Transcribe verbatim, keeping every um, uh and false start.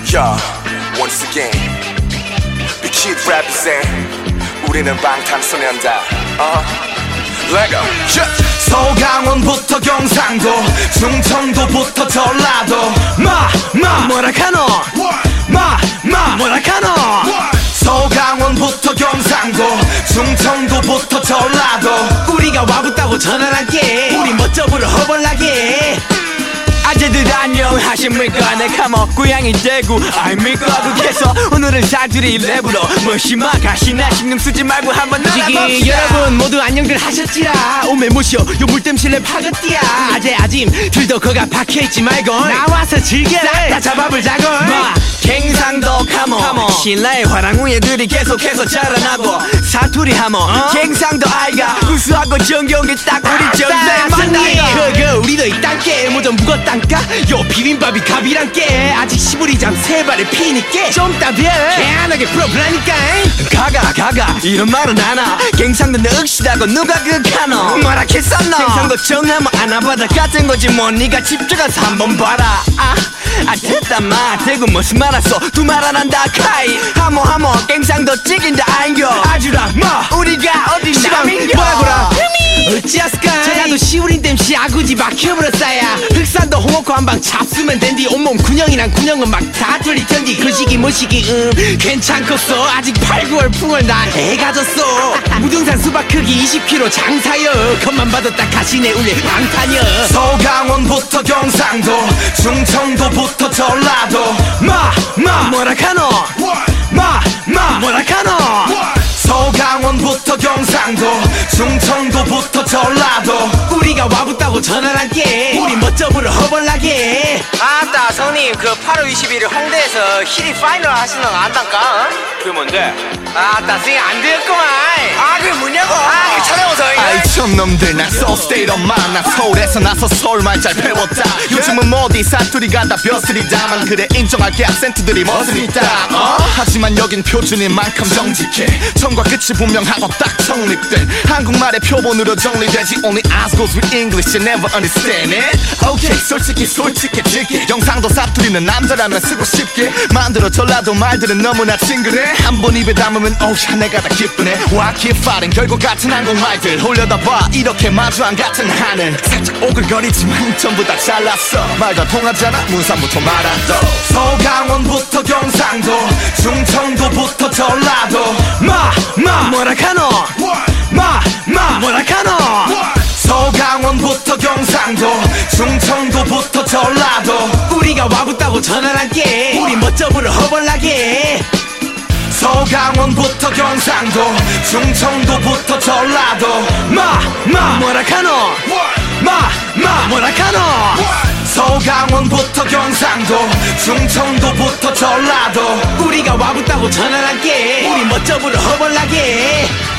Yo, once again, Big Kid represent. 우리는 방탄소년단. Uh, Lego. Yeah. 서강원부터 경상도, 충청도부터 전라도. 마, 마, 뭐라 카노? 마, 마, 뭐라 카노? 서강원부터 경상도, 충청도부터 전라도. 우리가 와붙다고 전환할게. 우리 멋져보러 허벌나게. 아재들 안녕하십니까. 내가 뭐 고향이 대구 아닙니까. 그래서 오늘은 사투리 랩으로 무시마 가시나 신경 쓰지 말고 한번 놀아봅시다. 여러분 모두 안녕들 하셨지라. 오메 모시오 요 물댐실 랩 하겠디야. 아재 아짐 들도 거가 박혀있지 말고 나와서 즐겨라. 싹 다 잡아보자고. 마 갱상도 카모 신라의 화랑우예들이 계속해서 자라나고 사투리 하모 어? 갱상도 아이가 구수하고 정겨운게 딱 우리 정세 만나요. 그거 우리도 이딴게 뭐좀 묵었단까. 요 비빔밥이 갑이란게 아직 시부리잠 세 발에 피니께 좀 따벼 개안하게 풀어보라니까. 가가 가가 이런 말은 안하. 갱상도 늑시다고 누가 그카노. 뭐라 했었노. 갱상도 정하면 안아받아 같은 거지 뭐. 니가 집중해서 한번 봐라. 아, 아 됐다 마 대구 무슨 말 왔어. 두 말 안 한다 카이. 하모 하모 갱상도 찍인다 안겨. 아주라 마 우리가 어디 남인겨. 뭐라고라 어찌하스까. 전라도 시우린 댐시 아구지 막혀버렸어야. 흑산도 홍어코 한방 잡수면 된디. 온몸 군형이랑 군형은 막 다 뚫리던디. 그 시기 뭐 시기 음 괜찮겠어. 아직 팔, 구월 풍월 나 애가졌어. 무등산 수박 크기 이십 킬로그램 장사여. 겉만 봐도 딱 가시네 울려 방탄여. 서강원부터 경상도, 충청도부터 전라도. 마, 마, 뭐라 카노. 마, 마, 뭐라 카노. 서강원부터 경상도, 충청도부터 전라도. 우리가 와붙다고 전환할게. 우리 멋져보러 허벌나게. 아따 성님 그 팔월 이십일일 홍대에서 히리 파이널 하시는 거 안단까? 어? 그게 뭔데? 아따 승이 안 되겠구만. 아 그게 뭐냐고. 아 그 찾아오서. 아이 촌놈들 나 소스테이트 엄마. 나 서울에서 나서 서울말 잘 배웠다. 요즘은 어디 사투리가 다 벼슬이다만 그래 인정할게 악센트들이 멋있다. 어? 하지만 여긴 표준인 만큼 정직해. 처음과 끝이 분명하고 딱 정립된 한국말의 표본으로 정리되지. Only eyes goes with English you never understand it. Okay 솔직히 솔직해질게. 경상도 사투리는 남자라면 쓰고 싶게 만들어. 전라도 말들은 너무나 친근해. 한 번 입에 담으면 오야 내가 다 기쁘네. 와 keep fighting 결국 같은 한국말들 올려다 봐 이렇게 마주한 같은 하늘. 살짝 오글거리지만 전부 다 잘났어. 말과 통하잖아 문산부터 말한도. 서강원부터 경상도, 충청도부터 전라도. 마, 마, 뭐라 카노. 마, 마, 뭐라 카노. 서강원부터 경상도, 충청도부터 전라도. 우리가 와붙다고 전환할게. 우리 멋져보러 허벌나게. 서강원부터 경상도, 충청도부터 전라도. 마, 마, 뭐라 카노. 마, 마, 뭐라 카노. 서강원부터 경상도, 충청도부터 전라도. 우리가 와붙다고 전환할게. 우리 멋져보러 허벌나게.